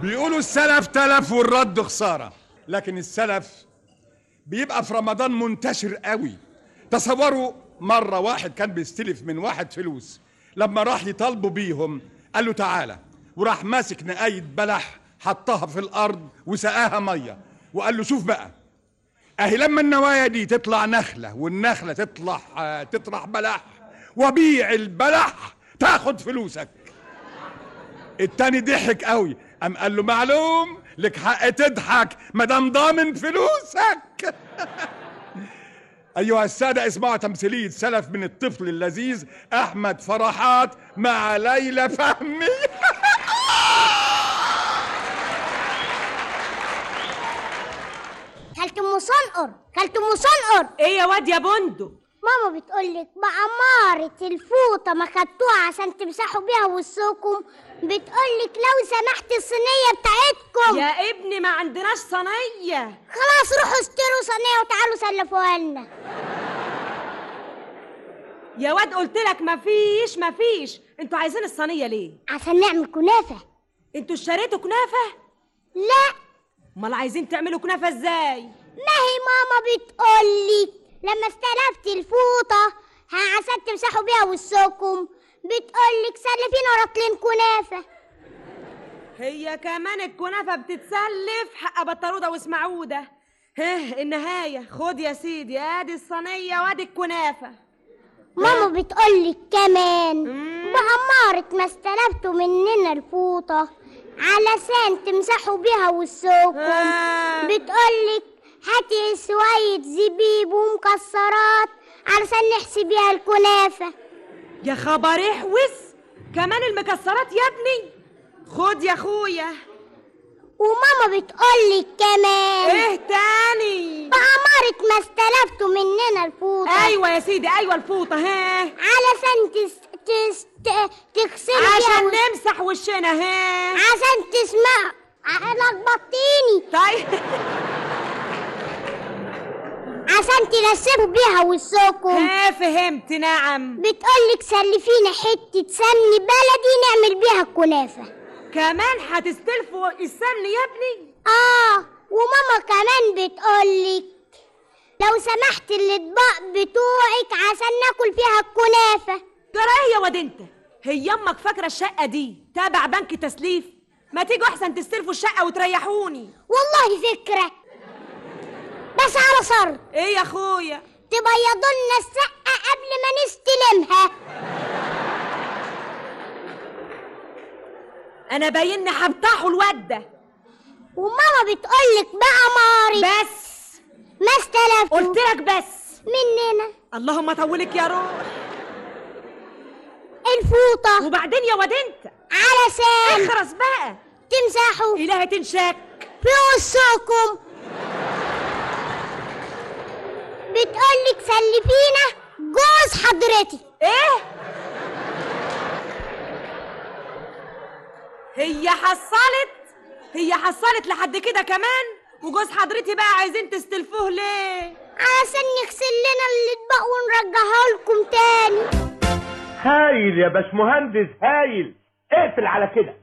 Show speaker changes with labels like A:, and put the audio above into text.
A: بيقولوا السلف تلف والرد خسارة، لكن السلف بيبقى في رمضان منتشر قوي. تصوروا مرة واحد كان بيستلف من واحد فلوس، لما راح يطالبوا بيهم قال له تعالى، وراح ماسك نقاية بلح حطها في الأرض وسقاها مية، وقال له شوف بقى، أهي لما النوايا دي تطلع نخلة والنخلة تطرح بلح، وبيع البلح تاخد فلوسك. التاني ضحك قوي، قام قال له معلوم لك حق تضحك مدام ضامن فلوسك. أيها السادة، اسمعوا تمثيلية سلف من الطفل اللذيذ أحمد فرحات مع ليلى فهمي.
B: كلت ام صنقر.
C: ايه يا واد يا بندق؟
B: ماما بتقولك بأمارة الفوطة ما خدتوها عشان تمسحوا بيها وسوكم، بتقولك لو سمحت الصينية بتاعتكم.
C: يا ابني ما عندناش صينية.
B: خلاص روحوا اشتروا صينية وتعالوا سلفوها لنا.
C: يا واد قلتلك مفيش. انتوا عايزين الصينية ليه؟
B: عشان نعمل كنافة.
C: انتوا اشتريتوا كنافة؟
B: لا.
C: امال عايزين تعملوا كنافة ازاي؟
B: ما هي ماما بتقولك لما استلفت الفوطة عشان تمسحوا بيها وسوكم، بتقولك سلفينا رطلين كنافة.
C: هي كمان الكنافة بتتسلف؟ حق بطرودة واسمعودة. النهاية خد يا سيدي، ادي الصينية وادي الكنافة.
B: ماما بتقولك كمان بأمارة ما استلفتوا مننا الفوطة علشان تمسحوا بيها وسوكم، بتقولك هاتي شوية زبيب ومكسرات علشان نحسي بيها الكنافة.
C: يا خبر احوس، كمان المكسرات يا ابني؟ خد يا اخويا.
B: وماما بتقولك كمان
C: ايه تاني؟
B: بأمارة ما استلفتوا مننا الفوطة.
C: ايوه يا سيدي، ايوه الفوطة.
B: علشان تغسلي
C: عشان نمسح وشنا.
B: عشان تسمع لخبطتيني.
C: طيب.
B: عشان تنسفوا بيها وسوكم.
C: فهمت. نعم.
B: بتقولك سلفينا حتة سمن بلدي نعمل بيها الكنافة.
C: كمان هتستلفوا السمن يا ابني؟
B: وماما كمان بتقولك لو سمحت الاطباق بتوعك عشان ناكل فيها الكنافة.
C: جرايه يا واد انت، هي امك فاكرة الشقة دي تابع بنك تسليف؟ ما تيجوا احسن تستلفوا الشقة وتريحوني.
B: والله فكرة، بس على شرط.
C: ايه يا اخويا؟
B: تبيضوا لنا الشقة قبل ما نستلمها.
C: انا باين هبطحوا الواد ده.
B: وماما بتقولك بقى ماري
C: بس
B: ما استلفتوا.
C: قلتلك بس
B: مننا.
C: اللهم طولك يا روح.
B: الفوطة.
C: وبعدين يا واد انت
B: علشان
C: اخرس بقى
B: تمسحوا
C: الهي تنشك
B: في وسوكم. بتقولك سلفينا جوز حضرتي.
C: ايه؟ هي حصلت لحد كده كمان؟ وجوز حضرتي بقى عايزين تستلفوه ليه؟
B: عشان نغسل لنا الاطباق ونرجعها لكم تاني.
D: هايل يا باشمهندس، هايل. اقفل على كده.